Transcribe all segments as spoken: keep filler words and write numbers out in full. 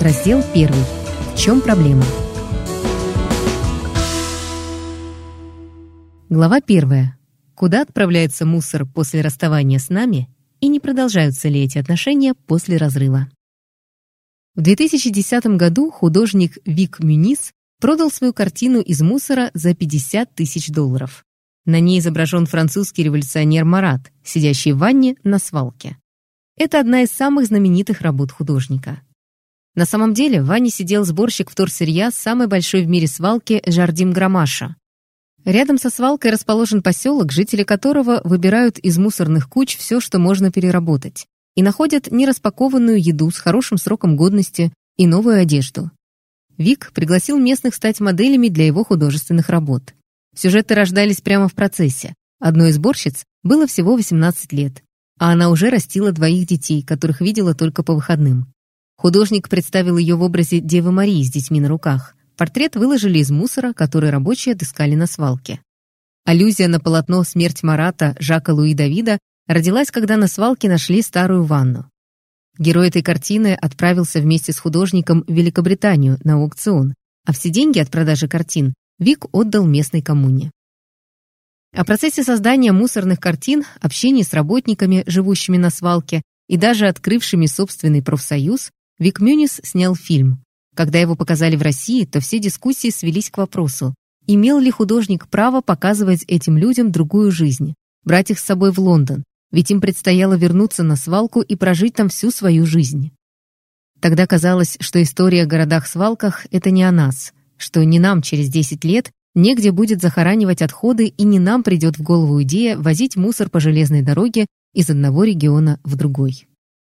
Раздел первый. В чем проблема? Глава первая. Куда отправляется мусор после расставания с нами и не продолжаются ли эти отношения после разрыва? В две тысячи десятом году художник Вик Мюнис продал свою картину из мусора за пятьдесят тысяч долларов. На ней изображен французский революционер Марат, сидящий в ванне на свалке. Это одна из самых знаменитых работ художника. На самом деле в ванне сидел сборщик вторсырья с самой большой в мире свалки Жардим Грамаша. Рядом со свалкой расположен поселок, жители которого выбирают из мусорных куч все, что можно переработать, и находят нераспакованную еду с хорошим сроком годности и новую одежду. Вик пригласил местных стать моделями для его художественных работ. Сюжеты рождались прямо в процессе. Одной из сборщиц было всего восемнадцать лет, а она уже растила двоих детей, которых видела только по выходным. Художник представил ее в образе Девы Марии с детьми на руках. Портрет выложили из мусора, который рабочие отыскали на свалке. Аллюзия на полотно «Смерть Марата» Жака Луи Давида родилась, когда на свалке нашли старую ванну. Герой этой картины отправился вместе с художником в Великобританию на аукцион, а все деньги от продажи картин Вик отдал местной коммуне. О процессе создания мусорных картин, общении с работниками, живущими на свалке, и даже открывшими собственный профсоюз, Вик Мюнис снял фильм. Когда его показали в России, то все дискуссии свелись к вопросу, имел ли художник право показывать этим людям другую жизнь, брать их с собой в Лондон, ведь им предстояло вернуться на свалку и прожить там всю свою жизнь. Тогда казалось, что история о городах-свалках — это не о нас, что не нам через десять лет негде будет захоранивать отходы и не нам придет в голову идея возить мусор по железной дороге из одного региона в другой.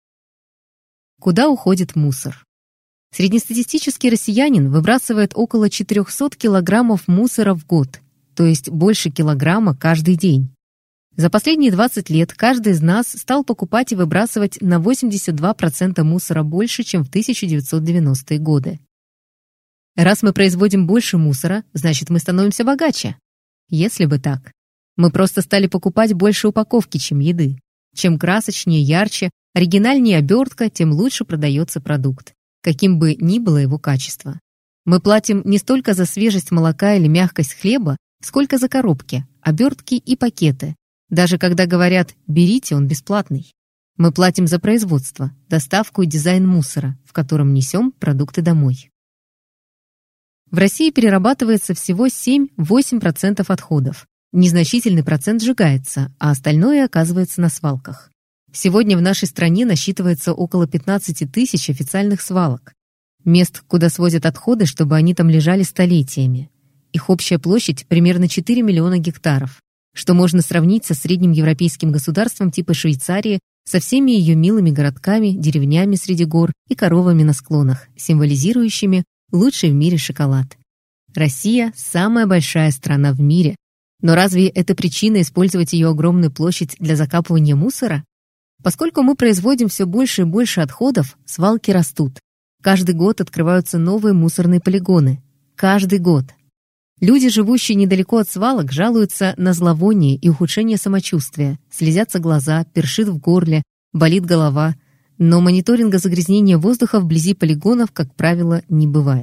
Куда уходит мусор? Среднестатистический россиянин выбрасывает около четыреста килограммов мусора в год, то есть больше килограмма каждый день. За последние двадцать лет каждый из нас стал покупать и выбрасывать на восемьдесят два процента мусора больше, чем в тысяча девятьсот девяностые годы. Раз мы производим больше мусора, значит, мы становимся богаче. Если бы так. Мы просто стали покупать больше упаковки, чем еды. Чем красочнее, ярче, оригинальнее обертка, тем лучше продается продукт, каким бы ни было его качество. Мы платим не столько за свежесть молока или мягкость хлеба, сколько за коробки, обертки и пакеты. Даже когда говорят «берите, он бесплатный». Мы платим за производство, доставку и дизайн мусора, в котором несем продукты домой. В России перерабатывается всего семь-восемь процентов отходов. Незначительный процент сжигается, а остальное оказывается на свалках. Сегодня в нашей стране насчитывается около пятнадцать тысяч официальных свалок. Мест, куда свозят отходы, чтобы они там лежали столетиями. Их общая площадь примерно четыре миллиона гектаров, что можно сравнить со средним европейским государством типа Швейцарии, со всеми ее милыми городками, деревнями среди гор и коровами на склонах, символизирующими лучший в мире шоколад. Россия – самая большая страна в мире. Но разве это причина использовать ее огромную площадь для закапывания мусора? Поскольку мы производим все больше и больше отходов, свалки растут. Каждый год открываются новые мусорные полигоны. Каждый год. Люди, живущие недалеко от свалок, жалуются на зловоние и ухудшение самочувствия, слезятся глаза, першит в горле, болит голова. Но мониторинга загрязнения воздуха вблизи полигонов, как правило, не бывает.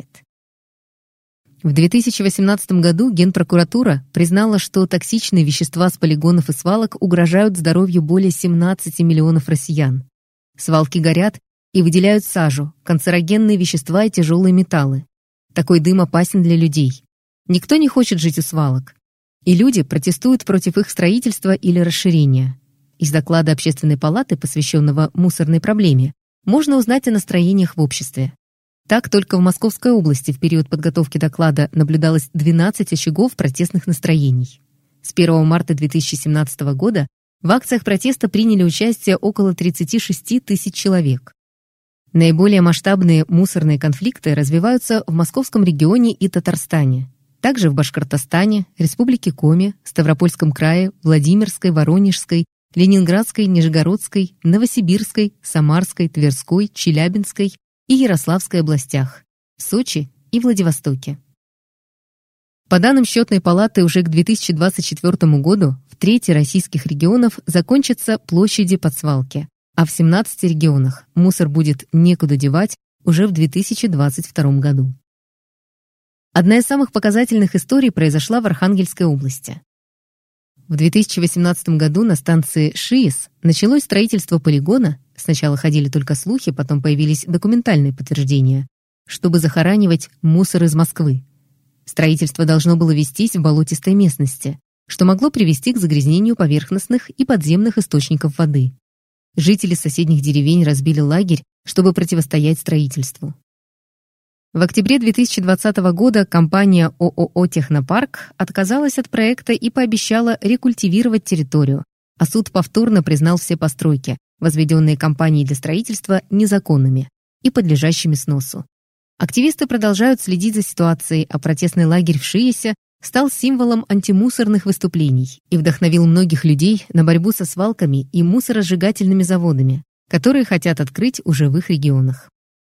В две тысячи восемнадцатом году Генпрокуратура признала, что токсичные вещества с полигонов и свалок угрожают здоровью более семнадцати миллионов россиян. Свалки горят и выделяют сажу, канцерогенные вещества и тяжелые металлы. Такой дым опасен для людей. Никто не хочет жить у свалок. И люди протестуют против их строительства или расширения. Из доклада Общественной палаты, посвященного мусорной проблеме, можно узнать о настроениях в обществе. Так, только в Московской области в период подготовки доклада наблюдалось двенадцать очагов протестных настроений. С первого марта две тысячи семнадцатого года в акциях протеста приняли участие около тридцати шести тысяч человек. Наиболее масштабные мусорные конфликты развиваются в Московском регионе и Татарстане. Также в Башкортостане, Республике Коми, Ставропольском крае, Владимирской, Воронежской, Ленинградской, Нижегородской, Новосибирской, Самарской, Тверской, Челябинской и Ярославской областях, в Сочи и Владивостоке. По данным Счетной палаты, уже к две тысячи двадцать четвёртому году в трети российских регионов закончатся площади под свалки, а в семнадцати регионах мусор будет некуда девать, уже в две тысячи двадцать втором году. Одна из самых показательных историй произошла в Архангельской области. В две тысячи восемнадцатом году на станции ШИЭС началось строительство полигона, сначала ходили только слухи, потом появились документальные подтверждения, чтобы захоранивать мусор из Москвы. Строительство должно было вестись в болотистой местности, что могло привести к загрязнению поверхностных и подземных источников воды. Жители соседних деревень разбили лагерь, чтобы противостоять строительству. В октябре две тысячи двадцатого года компания ООО «Технопарк» отказалась от проекта и пообещала рекультивировать территорию, а суд повторно признал все постройки, возведенные компанией для строительства, незаконными и подлежащими сносу. Активисты продолжают следить за ситуацией, а протестный лагерь в ШИЭСе стал символом антимусорных выступлений и вдохновил многих людей на борьбу со свалками и мусоросжигательными заводами, которые хотят открыть уже в их регионах.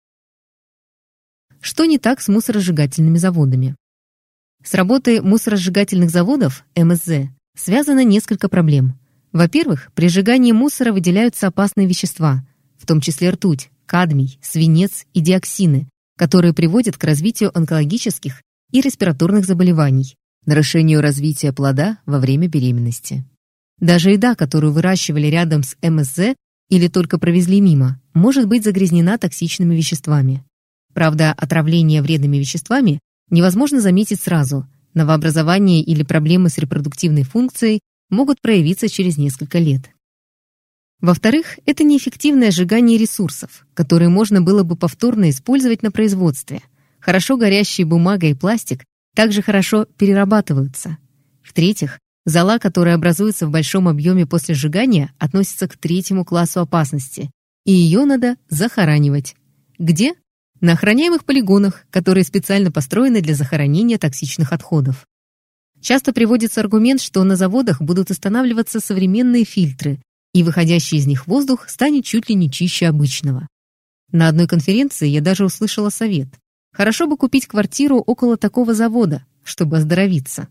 Что не так с мусоросжигательными заводами? С работой мусоросжигательных заводов, эм эс зэ, связано несколько проблем. Во-первых, при сжигании мусора выделяются опасные вещества, в том числе ртуть, кадмий, свинец и диоксины, которые приводят к развитию онкологических и респираторных заболеваний, нарушению развития плода во время беременности. Даже еда, которую выращивали рядом с эм эс зэ или только провезли мимо, может быть загрязнена токсичными веществами. Правда, отравление вредными веществами невозможно заметить сразу. Новообразование или проблемы с репродуктивной функцией могут проявиться через несколько лет. Во-вторых, это неэффективное сжигание ресурсов, которые можно было бы повторно использовать на производстве. Хорошо горящие бумага и пластик также хорошо перерабатываются. В-третьих, зола, которая образуется в большом объеме после сжигания, относится к третьему классу опасности, и ее надо захоранивать. Где? На охраняемых полигонах, которые специально построены для захоронения токсичных отходов. Часто приводится аргумент, что на заводах будут устанавливаться современные фильтры, и выходящий из них воздух станет чуть ли не чище обычного. На одной конференции я даже услышала совет: хорошо бы купить квартиру около такого завода, чтобы оздоровиться.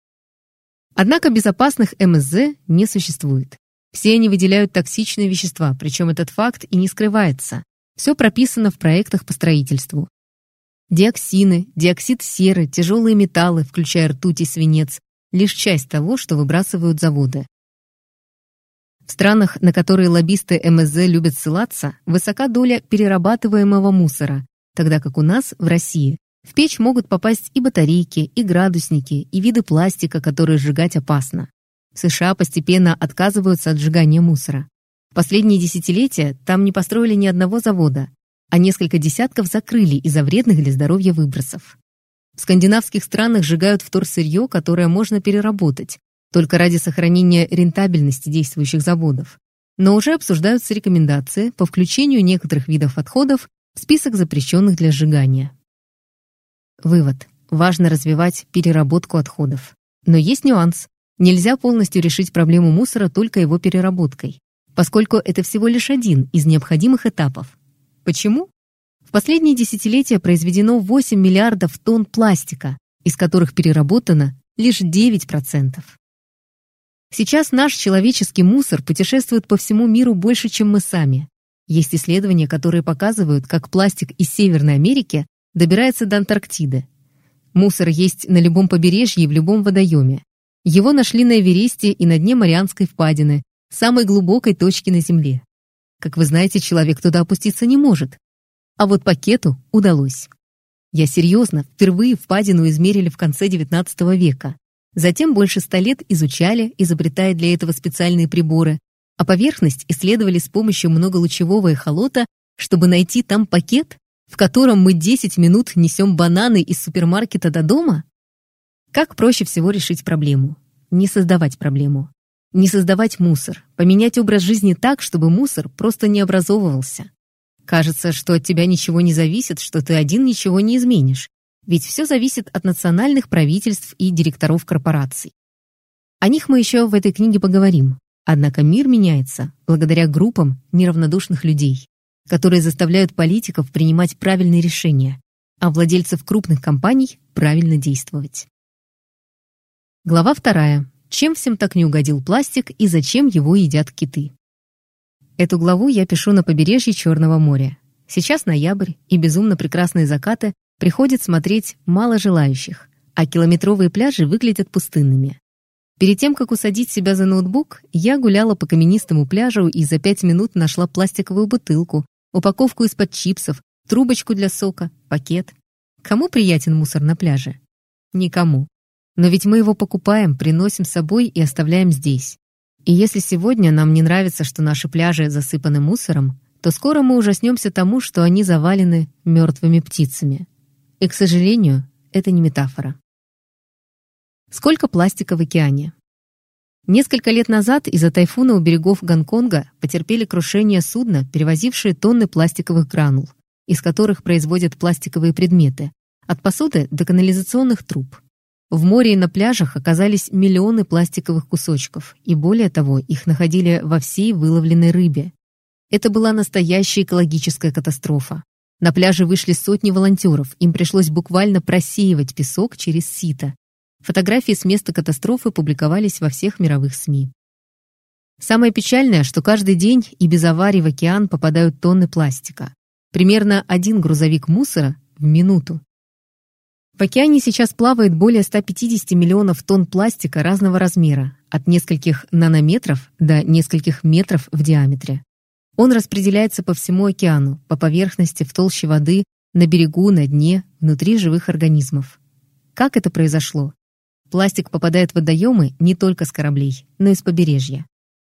Однако безопасных эм эс зэ не существует. Все они выделяют токсичные вещества, причем этот факт и не скрывается. Все прописано в проектах по строительству. Диоксины, диоксид серы, тяжелые металлы, включая ртуть и свинец, лишь часть того, что выбрасывают заводы. В странах, на которые лоббисты эм эс зэ любят ссылаться, высока доля перерабатываемого мусора, тогда как у нас, в России, в печь могут попасть и батарейки, и градусники, и виды пластика, которые сжигать опасно. В США постепенно отказываются от сжигания мусора. В последние десятилетия там не построили ни одного завода, а несколько десятков закрыли из-за вредных для здоровья выбросов. В скандинавских странах сжигают вторсырье, которое можно переработать, только ради сохранения рентабельности действующих заводов. Но уже обсуждаются рекомендации по включению некоторых видов отходов в список запрещенных для сжигания. Вывод. Важно развивать переработку отходов. Но есть нюанс. Нельзя полностью решить проблему мусора только его переработкой, поскольку это всего лишь один из необходимых этапов. Почему? В последние десятилетия произведено восемь миллиардов тонн пластика, из которых переработано лишь девять процентов. Сейчас наш человеческий мусор путешествует по всему миру больше, чем мы сами. Есть исследования, которые показывают, как пластик из Северной Америки добирается до Антарктиды. Мусор есть на любом побережье и в любом водоеме. Его нашли на Эвересте и на дне Марианской впадины, самой глубокой точки на Земле. Как вы знаете, человек туда опуститься не может. А вот пакету удалось. Я серьезно, впервые впадину измерили в конце девятнадцатого века. Затем больше ста лет изучали, изобретая для этого специальные приборы, а поверхность исследовали с помощью многолучевого эхолота, чтобы найти там пакет, в котором мы десять минут несем бананы из супермаркета до дома? Как проще всего решить проблему? Не создавать проблему. Не создавать мусор, поменять образ жизни так, чтобы мусор просто не образовывался. Кажется, что от тебя ничего не зависит, что ты один ничего не изменишь. Ведь все зависит от национальных правительств и директоров корпораций. О них мы еще в этой книге поговорим. Однако мир меняется благодаря группам неравнодушных людей, которые заставляют политиков принимать правильные решения, а владельцев крупных компаний правильно действовать. Глава вторая. Чем всем так не угодил пластик и зачем его едят киты? Эту главу я пишу на побережье Черного моря. Сейчас ноябрь, и безумно прекрасные закаты приходят смотреть мало желающих, а километровые пляжи выглядят пустынными. Перед тем, как усадить себя за ноутбук, я гуляла по каменистому пляжу и за пять минут нашла пластиковую бутылку, упаковку из-под чипсов, трубочку для сока, пакет. Кому приятен мусор на пляже? Никому. Но ведь мы его покупаем, приносим с собой и оставляем здесь. И если сегодня нам не нравится, что наши пляжи засыпаны мусором, то скоро мы ужаснемся тому, что они завалены мертвыми птицами. И, к сожалению, это не метафора. Сколько пластика в океане? Несколько лет назад из-за тайфуна у берегов Гонконга потерпели крушение судна, перевозившие тонны пластиковых гранул, из которых производят пластиковые предметы, от посуды до канализационных труб. В море и на пляжах оказались миллионы пластиковых кусочков, и более того, их находили во всей выловленной рыбе. Это была настоящая экологическая катастрофа. На пляже вышли сотни волонтеров, им пришлось буквально просеивать песок через сито. Фотографии с места катастрофы публиковались во всех мировых СМИ. Самое печальное, что каждый день и без аварий в океан попадают тонны пластика. Примерно один грузовик мусора в минуту. В океане сейчас плавает более ста пятидесяти миллионов тонн пластика разного размера, от нескольких нанометров до нескольких метров в диаметре. Он распределяется по всему океану, по поверхности, в толще воды, на берегу, на дне, внутри живых организмов. Как это произошло? Пластик попадает в водоемы не только с кораблей, но и с побережья.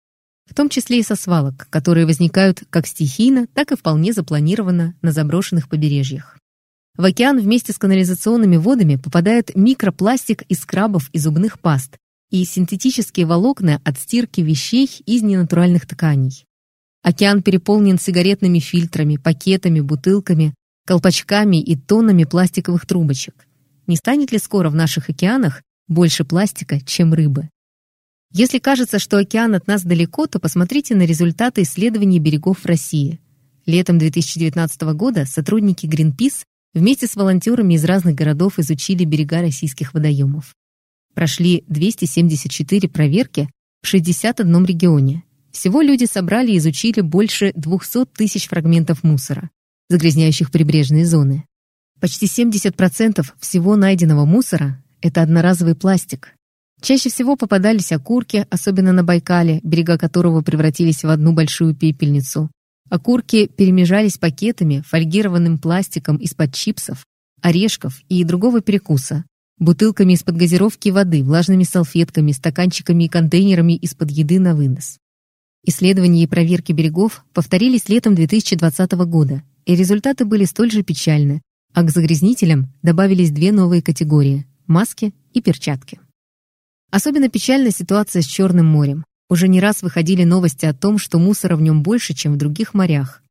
В том числе и со свалок, которые возникают как стихийно, так и вполне запланированно на заброшенных побережьях. В океан вместе с канализационными водами попадает микропластик из крабов и зубных паст и синтетические волокна от стирки вещей из ненатуральных тканей. Океан переполнен сигаретными фильтрами, пакетами, бутылками, колпачками и тоннами пластиковых трубочек. Не станет ли скоро в наших океанах больше пластика, чем рыбы? Если кажется, что океан от нас далеко, то посмотрите на результаты исследований берегов в России. Летом две тысячи девятнадцатого года сотрудники Greenpeace вместе с волонтерами из разных городов изучили берега российских водоемов. Прошли двести семьдесят четыре проверки в шестидесятом одном регионе. Всего люди собрали и изучили больше двухсот тысяч фрагментов мусора, загрязняющих прибрежные зоны. Почти семьдесят процентов всего найденного мусора – это одноразовый пластик. Чаще всего попадались окурки, особенно на Байкале, берега которого превратились в одну большую пепельницу. Окурки перемежались пакетами, фольгированным пластиком из-под чипсов, орешков и другого перекуса, бутылками из-под газировки и воды, влажными салфетками, стаканчиками и контейнерами из-под еды на вынос. Исследования и проверки берегов повторились летом две тысячи двадцатого года, и результаты были столь же печальны, а к загрязнителям добавились две новые категории – маски и перчатки. Особенно печальна ситуация с Черным морем. Уже не раз выходили новости о том, что мусора в нем больше, чем в других морях.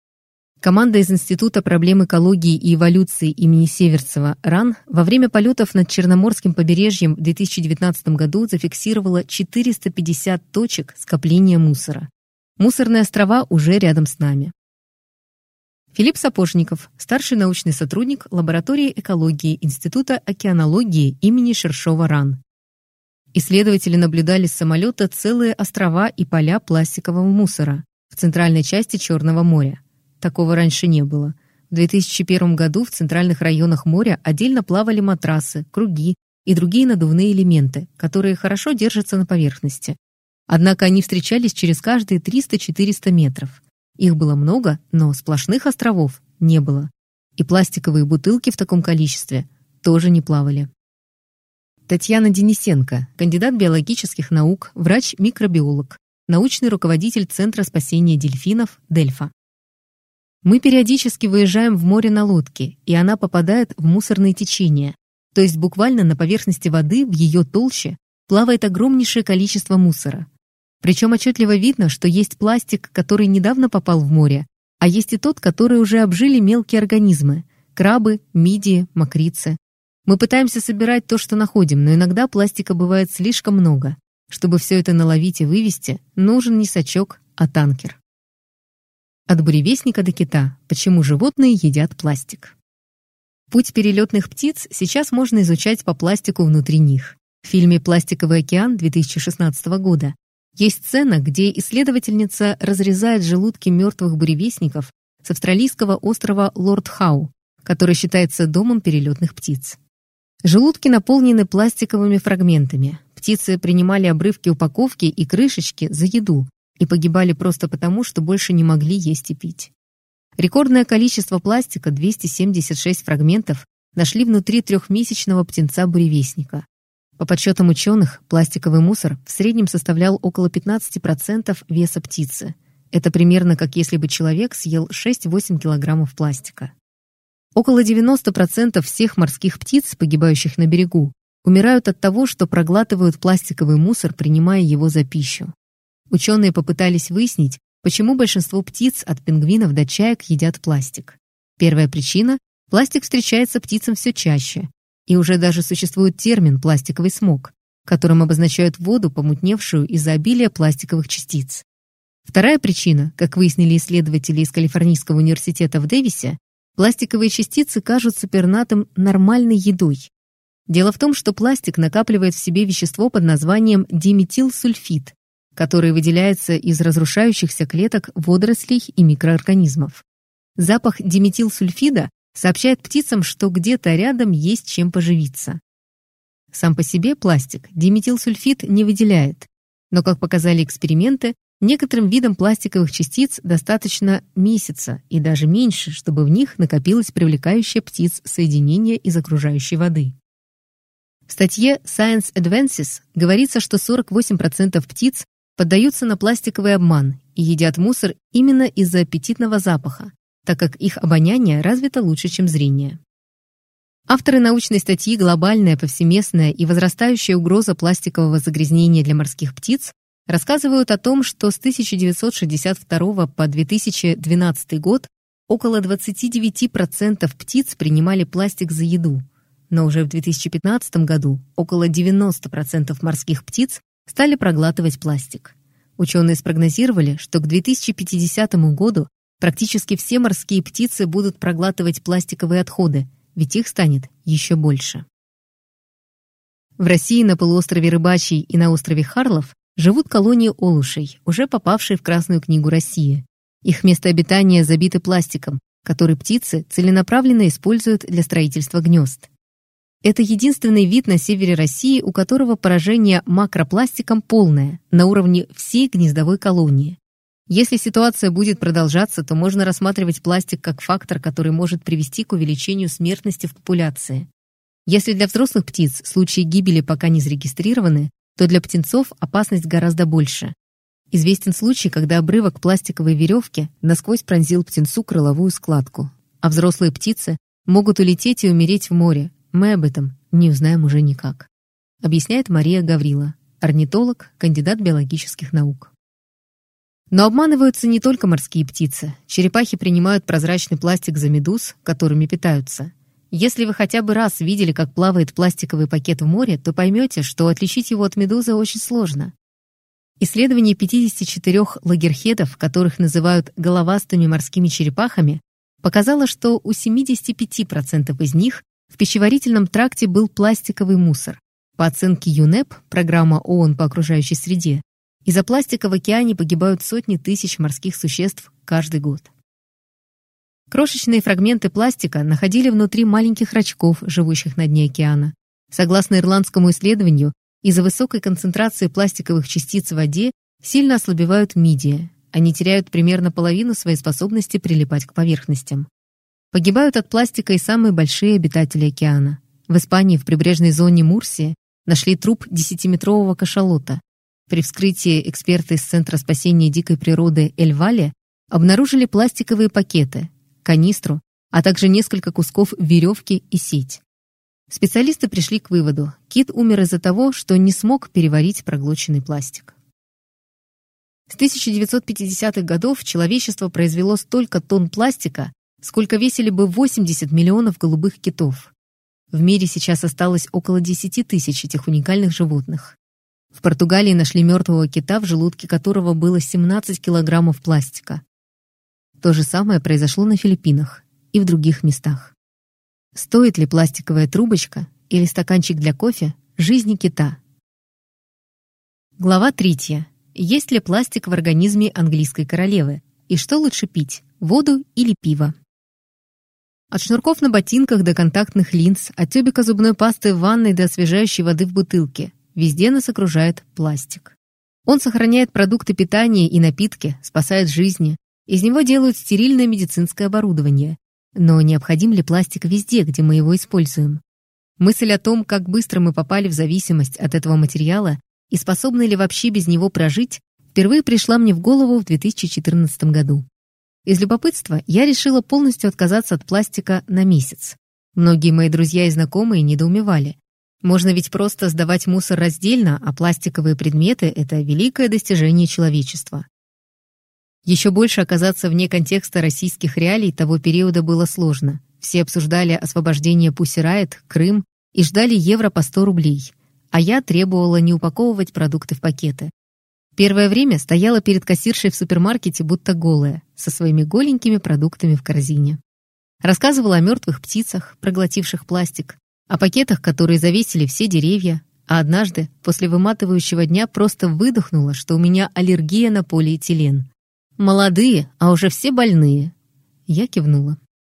Команда из Института проблем экологии и эволюции имени Северцева РАН во время полетов над Черноморским побережьем в две тысячи девятнадцатом году зафиксировала четыреста пятьдесят точек скопления мусора. Мусорные острова уже рядом с нами. Филипп Сапожников, старший научный сотрудник лаборатории экологии Института океанологии имени Шершова РАН. Исследователи наблюдали с самолета целые острова и поля пластикового мусора в центральной части Черного моря. Такого раньше не было. В две тысячи первом году в центральных районах моря отдельно плавали матрасы, круги и другие надувные элементы, которые хорошо держатся на поверхности. Однако они встречались через каждые триста-четыреста метров. Их было много, но сплошных островов не было. И пластиковые бутылки в таком количестве тоже не плавали. Татьяна Денисенко, кандидат биологических наук, врач-микробиолог, научный руководитель Центра спасения дельфинов «Дельфа». Мы периодически выезжаем в море на лодке, и она попадает в мусорные течения, то есть буквально на поверхности воды, в ее толще, плавает огромнейшее количество мусора. Причем отчетливо видно, что есть пластик, который недавно попал в море, а есть и тот, который уже обжили мелкие организмы – крабы, мидии, мокрицы. Мы пытаемся собирать то, что находим, но иногда пластика бывает слишком много. Чтобы все это наловить и вывести, нужен не сачок, а танкер. От буревестника до кита. Почему животные едят пластик? Путь перелетных птиц сейчас можно изучать по пластику внутри них. В фильме «Пластиковый океан» две тысячи шестнадцатого года есть сцена, где исследовательница разрезает желудки мертвых буревестников, с австралийского острова Лорд-Хау, который считается домом перелетных птиц. Желудки наполнены пластиковыми фрагментами. Птицы принимали обрывки упаковки и крышечки за еду и погибали просто потому, что больше не могли есть и пить. Рекордное количество пластика, двести семьдесят шесть фрагментов, нашли внутри трехмесячного птенца-буревестника. По подсчетам ученых, пластиковый мусор в среднем составлял около пятнадцать процентов веса птицы. Это примерно как если бы человек съел шесть-восемь килограммов пластика. Около девяносто процентов всех морских птиц, погибающих на берегу, умирают от того, что проглатывают пластиковый мусор, принимая его за пищу. Ученые попытались выяснить, почему большинство птиц от пингвинов до чаек едят пластик. Первая причина – пластик встречается птицам все чаще, и уже даже существует термин «пластиковый смог», которым обозначают воду, помутневшую из-за обилия пластиковых частиц. Вторая причина, как выяснили исследователи из Калифорнийского университета в Дэвисе, пластиковые частицы кажутся пернатым нормальной едой. Дело в том, что пластик накапливает в себе вещество под названием диметилсульфид, который выделяется из разрушающихся клеток водорослей и микроорганизмов. Запах диметилсульфида сообщает птицам, что где-то рядом есть чем поживиться. Сам по себе пластик диметилсульфид не выделяет, но, как показали эксперименты, некоторым видам пластиковых частиц достаточно месяца и даже меньше, чтобы в них накопилось привлекающее птиц соединение из окружающей воды. В статье Science Advances говорится, что сорок восемь процентов птиц поддаются на пластиковый обман и едят мусор именно из-за аппетитного запаха, так как их обоняние развито лучше, чем зрение. Авторы научной статьи «Глобальная, повсеместная и возрастающая угроза пластикового загрязнения для морских птиц» рассказывают о том, что с тысяча девятьсот шестьдесят второго по две тысячи двенадцатый год около двадцать девять процентов птиц принимали пластик за еду, но уже в две тысячи пятнадцатом году около девяносто процентов морских птиц стали проглатывать пластик. Ученые спрогнозировали, что к две тысячи пятидесятому году практически все морские птицы будут проглатывать пластиковые отходы, ведь их станет еще больше. В России на полуострове Рыбачий и на острове Харлов живут колонии олушей, уже попавшие в Красную книгу России. Их место обитания забиты пластиком, который птицы целенаправленно используют для строительства гнезд. Это единственный вид на севере России, у которого поражение макропластиком полное, на уровне всей гнездовой колонии. Если ситуация будет продолжаться, то можно рассматривать пластик как фактор, который может привести к увеличению смертности в популяции. Если для взрослых птиц случаи гибели пока не зарегистрированы, то для птенцов опасность гораздо больше. Известен случай, когда обрывок пластиковой веревки насквозь пронзил птенцу крыловую складку, а взрослые птицы могут улететь и умереть в море. Мы об этом не узнаем уже никак, объясняет Мария Гаврила, орнитолог, кандидат биологических наук. Но обманываются не только морские птицы. Черепахи принимают прозрачный пластик за медуз, которыми питаются. Если вы хотя бы раз видели, как плавает пластиковый пакет в море, то поймете, что отличить его от медузы очень сложно. Исследование пятидесяти четырёх лагерхедов, которых называют головастыми морскими черепахами, показало, что у семидесяти пяти процентов из них в пищеварительном тракте был пластиковый мусор. По оценке ЮНЕП, программа ООН по окружающей среде, из-за пластика в океане погибают сотни тысяч морских существ каждый год. Крошечные фрагменты пластика находили внутри маленьких рачков, живущих на дне океана. Согласно ирландскому исследованию, из-за высокой концентрации пластиковых частиц в воде сильно ослабевают мидии. Они теряют примерно половину своей способности прилипать к поверхностям. Погибают от пластика и самые большие обитатели океана. В Испании в прибрежной зоне Мурсии нашли труп десятиметрового кашалота. При вскрытии эксперты из Центра спасения дикой природы Эль-Вале обнаружили пластиковые пакеты, канистру, а также несколько кусков веревки и сеть. Специалисты пришли к выводу: кит умер из-за того, что не смог переварить проглоченный пластик. С тысяча девятьсот пятидесятых годов человечество произвело столько тонн пластика, сколько весили бы восемьдесят миллионов голубых китов. В мире сейчас осталось около десяти тысяч этих уникальных животных. В Португалии нашли мертвого кита, в желудке которого было семнадцать килограммов пластика. То же самое произошло на Филиппинах и в других местах. Стоит ли пластиковая трубочка или стаканчик для кофе жизни кита? Глава третья. Есть ли пластик в организме английской королевы? И что лучше пить – воду или пиво. От шнурков на ботинках до контактных линз, от тюбика зубной пасты в ванной до освежающей воды в бутылке. Везде нас окружает пластик. Он сохраняет продукты питания и напитки, спасает жизни. Из него делают стерильное медицинское оборудование. Но необходим ли пластик везде, где мы его используем? Мысль о том, как быстро мы попали в зависимость от этого материала и способны ли вообще без него прожить, впервые пришла мне в голову в две тысячи четырнадцатом году. Из любопытства я решила полностью отказаться от пластика на месяц. Многие мои друзья и знакомые недоумевали. Можно ведь просто сдавать мусор раздельно, а пластиковые предметы – это великое достижение человечества. Еще больше оказаться вне контекста российских реалий того периода было сложно. Все обсуждали освобождение Pussy Riot, Крым и ждали евро по сто рублей, а я требовала не упаковывать продукты в пакеты. Первое время стояла перед кассиршей в супермаркете будто голая, со своими голенькими продуктами в корзине. Рассказывала о мертвых птицах, проглотивших пластик, о пакетах, которые завесили все деревья, а однажды, после выматывающего дня, просто выдохнула, что у меня аллергия на полиэтилен. «Молодые, а уже все больные». Я кивнула.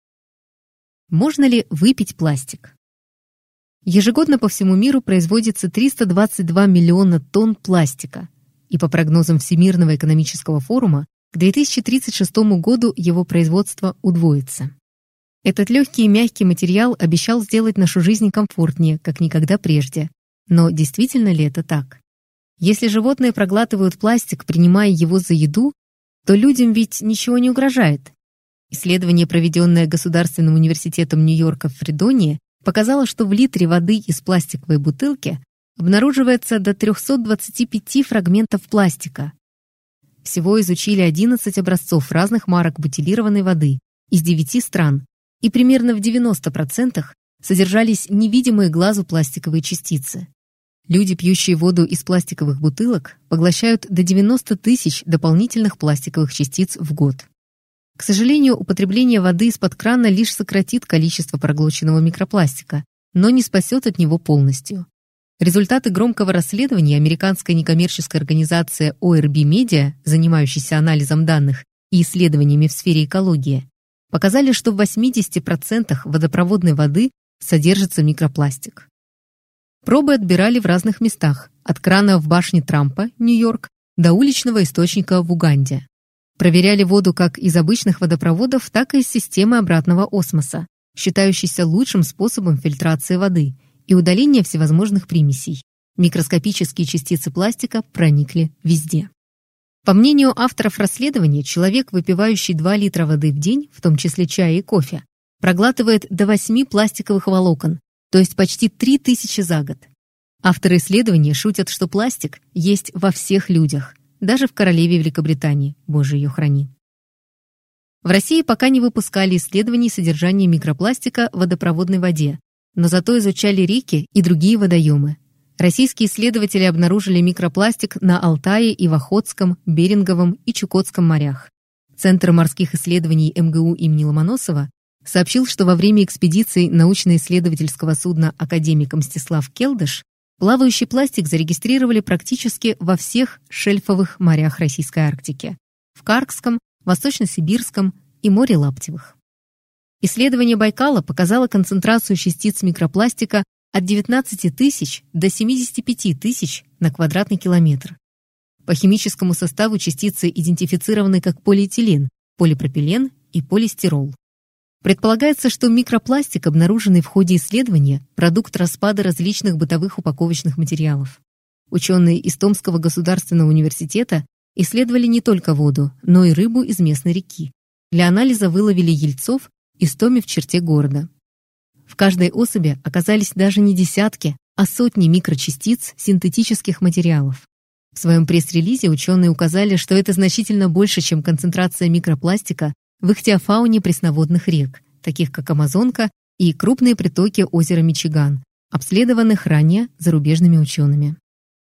Можно ли выпить пластик? Ежегодно по всему миру производится триста двадцать два миллиона тонн пластика, и по прогнозам Всемирного экономического форума, к две тысячи тридцать шестому году его производство удвоится. Этот легкий и мягкий материал обещал сделать нашу жизнь комфортнее, как никогда прежде. Но действительно ли это так? Если животные проглатывают пластик, принимая его за еду, то людям ведь ничего не угрожает. Исследование, проведенное Государственным университетом Нью-Йорка в Фридоне, показало, что в литре воды из пластиковой бутылки обнаруживается до триста двадцать пять фрагментов пластика. Всего изучили одиннадцать образцов разных марок бутилированной воды из девяти стран, и примерно в девяноста процентах содержались невидимые глазу пластиковые частицы. Люди, пьющие воду из пластиковых бутылок, поглощают до девяноста тысяч дополнительных пластиковых частиц в год. К сожалению, употребление воды из-под крана лишь сократит количество проглоченного микропластика, но не спасет от него полностью. Результаты громкого расследования американской некоммерческой организации о эр би Media, занимающейся анализом данных и исследованиями в сфере экологии, показали, что в восьмидесяти процентах водопроводной воды содержится микропластик. Пробы отбирали в разных местах, от крана в башне Трампа, Нью-Йорк, до уличного источника в Уганде. Проверяли воду как из обычных водопроводов, так и из системы обратного осмоса, считающейся лучшим способом фильтрации воды и удаления всевозможных примесей. Микроскопические частицы пластика проникли везде. По мнению авторов расследования, человек, выпивающий два литра воды в день, в том числе чая и кофе, проглатывает до восьми пластиковых волокон, то есть почти три тысячи за год. Авторы исследования шутят, что пластик есть во всех людях, даже в королеве Великобритании, Боже ее храни. В России пока не выпускали исследований содержания микропластика в водопроводной воде, но зато изучали реки и другие водоемы. Российские исследователи обнаружили микропластик на Алтае и в Охотском, Беринговом и Чукотском морях. Центр морских исследований эм гэ у имени Ломоносова сообщил, что во время экспедиции научно-исследовательского судна «Академик Мстислав Келдыш» плавающий пластик зарегистрировали практически во всех шельфовых морях Российской Арктики – в Каркском, Восточно-Сибирском и море Лаптевых. Исследование Байкала показало концентрацию частиц микропластика от девятнадцати тысяч до семидесяти пяти тысяч на квадратный километр. По химическому составу частицы идентифицированы как полиэтилен, полипропилен и полистирол. Предполагается, что микропластик, обнаруженный в ходе исследования, продукт распада различных бытовых упаковочных материалов. Ученые из Томского государственного университета исследовали не только воду, но и рыбу из местной реки. Для анализа выловили ельцов из томи в черте города. В каждой особи оказались даже не десятки, а сотни микрочастиц синтетических материалов. В своем пресс-релизе ученые указали, что это значительно больше, чем концентрация микропластика в ихтиофауне пресноводных рек, таких как Амазонка и крупные притоки озера Мичиган, обследованных ранее зарубежными учеными.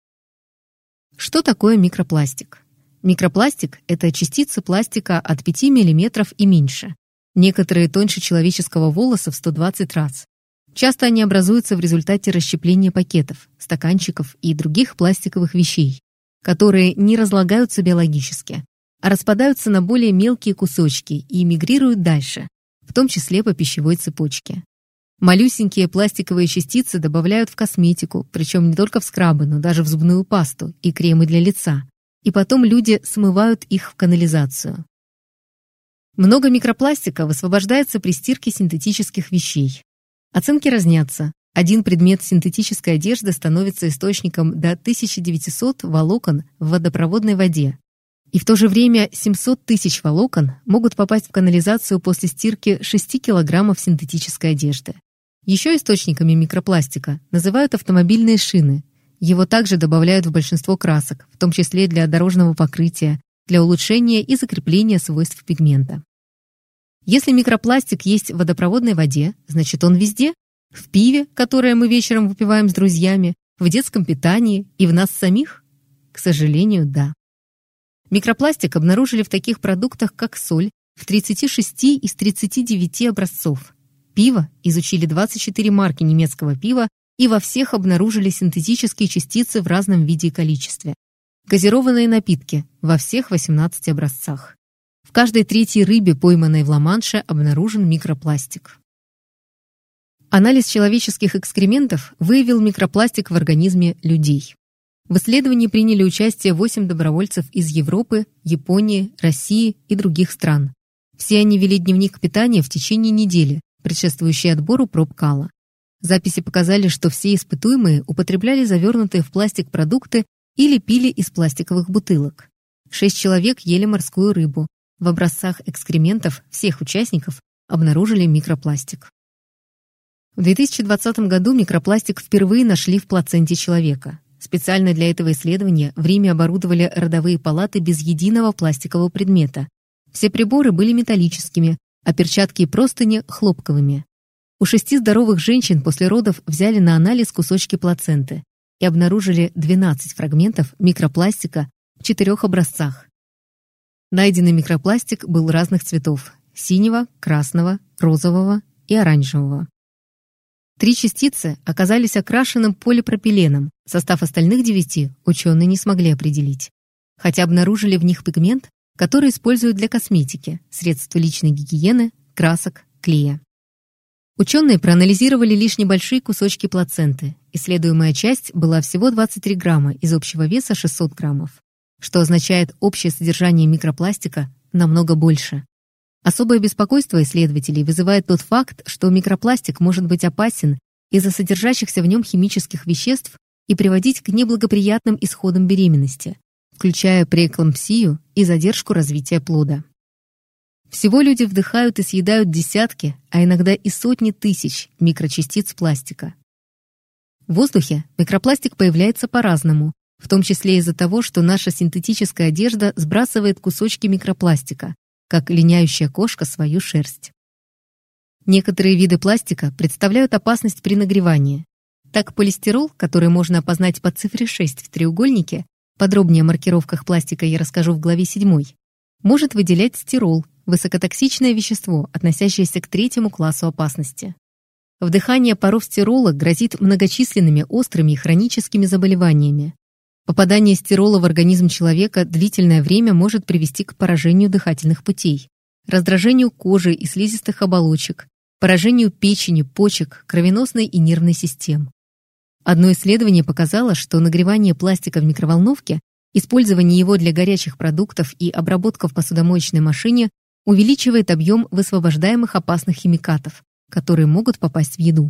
Что такое микропластик? Микропластик – это частицы пластика от пяти миллиметров и меньше. Некоторые тоньше человеческого волоса в сто двадцать раз. Часто они образуются в результате расщепления пакетов, стаканчиков и других пластиковых вещей, которые не разлагаются биологически, а распадаются на более мелкие кусочки и мигрируют дальше, в том числе по пищевой цепочке. Малюсенькие пластиковые частицы добавляют в косметику, причем не только в скрабы, но даже в зубную пасту и кремы для лица, и потом люди смывают их в канализацию. Много микропластика высвобождается при стирке синтетических вещей. Оценки разнятся. Один предмет синтетической одежды становится источником до тысяча девятисот волокон в водопроводной воде. И в то же время семьсот тысяч волокон могут попасть в канализацию после стирки шести килограммов синтетической одежды. Еще источниками микропластика называют автомобильные шины. Его также добавляют в большинство красок, в том числе для дорожного покрытия, для улучшения и закрепления свойств пигмента. Если микропластик есть в водопроводной воде, значит он везде. В пиве, которое мы вечером выпиваем с друзьями, в детском питании и в нас самих? К сожалению, да. Микропластик обнаружили в таких продуктах, как соль, в тридцати шести из тридцати девяти образцов. Пиво изучили двадцать четыре марки немецкого пива и во всех обнаружили синтетические частицы в разном виде и количестве. Газированные напитки во всех восемнадцати образцах. В каждой третьей рыбе, пойманной в Ла-Манше, обнаружен микропластик. Анализ человеческих экскрементов выявил микропластик в организме людей. В исследовании приняли участие восемь добровольцев из Европы, Японии, России и других стран. Все они вели дневник питания в течение недели, предшествующей отбору проб кала. Записи показали, что все испытуемые употребляли завернутые в пластик продукты или пили из пластиковых бутылок. Шесть человек ели морскую рыбу. В образцах экскрементов всех участников обнаружили микропластик. В две тысячи двадцатом году микропластик впервые нашли в плаценте человека. Специально для этого исследования в Риме оборудовали родовые палаты без единого пластикового предмета. Все приборы были металлическими, а перчатки и простыни – хлопковыми. У шести здоровых женщин после родов взяли на анализ кусочки плаценты и обнаружили двенадцать фрагментов микропластика в четырех образцах. Найденный микропластик был разных цветов – синего, красного, розового и оранжевого. Три частицы оказались окрашенным полипропиленом, состав остальных девяти ученые не смогли определить, хотя обнаружили в них пигмент, который используют для косметики, средств личной гигиены, красок, клея. Ученые проанализировали лишь небольшие кусочки плаценты. Исследуемая часть была всего двадцать три грамма из общего веса шестьсот граммов, что означает общее содержание микропластика намного больше. Особое беспокойство исследователей вызывает тот факт, что микропластик может быть опасен из-за содержащихся в нем химических веществ и приводить к неблагоприятным исходам беременности, включая преэклампсию и задержку развития плода. Всего люди вдыхают и съедают десятки, а иногда и сотни тысяч микрочастиц пластика. В воздухе микропластик появляется по-разному, в том числе из-за того, что наша синтетическая одежда сбрасывает кусочки микропластика, как линяющая кошка свою шерсть. Некоторые виды пластика представляют опасность при нагревании. Так полистирол, который можно опознать по цифре шесть в треугольнике, подробнее о маркировках пластика я расскажу в главе седьмой, может выделять стирол, высокотоксичное вещество, относящееся к третьему классу опасности. Вдыхание паров стирола грозит многочисленными острыми и хроническими заболеваниями. Попадание стирола в организм человека длительное время может привести к поражению дыхательных путей, раздражению кожи и слизистых оболочек, поражению печени, почек, кровеносной и нервной систем. Одно исследование показало, что нагревание пластика в микроволновке, использование его для горячих продуктов и обработка в посудомоечной машине увеличивает объем высвобождаемых опасных химикатов, которые могут попасть в еду.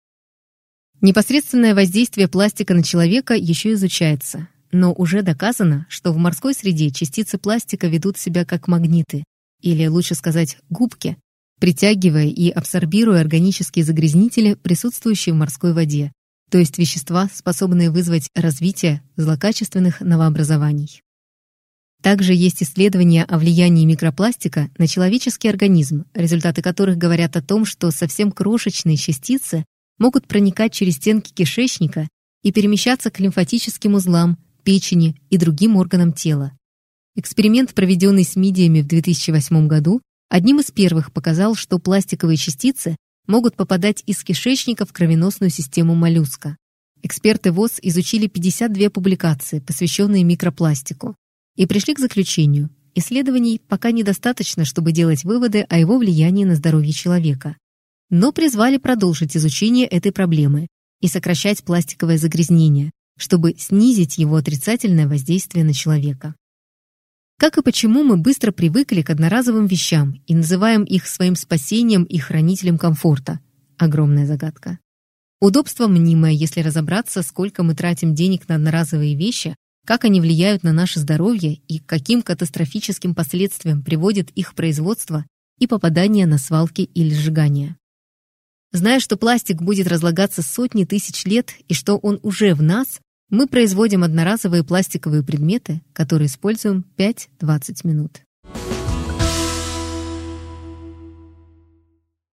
Непосредственное воздействие пластика на человека еще изучается, но уже доказано, что в морской среде частицы пластика ведут себя как магниты, или лучше сказать губки, притягивая и абсорбируя органические загрязнители, присутствующие в морской воде, то есть вещества, способные вызвать развитие злокачественных новообразований. Также есть исследования о влиянии микропластика на человеческий организм, результаты которых говорят о том, что совсем крошечные частицы могут проникать через стенки кишечника и перемещаться к лимфатическим узлам, печени и другим органам тела. Эксперимент, проведенный с мидиями в две тысячи восьмом году, одним из первых показал, что пластиковые частицы могут попадать из кишечника в кровеносную систему моллюска. Эксперты ВОЗ изучили пятьдесят две публикации, посвященные микропластику, и пришли к заключению: исследований пока недостаточно, чтобы делать выводы о его влиянии на здоровье человека, но призвали продолжить изучение этой проблемы и сокращать пластиковое загрязнение, чтобы снизить его отрицательное воздействие на человека. Как и почему мы быстро привыкли к одноразовым вещам и называем их своим спасением и хранителем комфорта? Огромная загадка. Удобство мнимое, если разобраться, сколько мы тратим денег на одноразовые вещи, как они влияют на наше здоровье и к каким катастрофическим последствиям приводит их производство и попадание на свалки или сжигание. Зная, что пластик будет разлагаться сотни тысяч лет и что он уже в нас, мы производим одноразовые пластиковые предметы, которые используем пять-двадцать минут.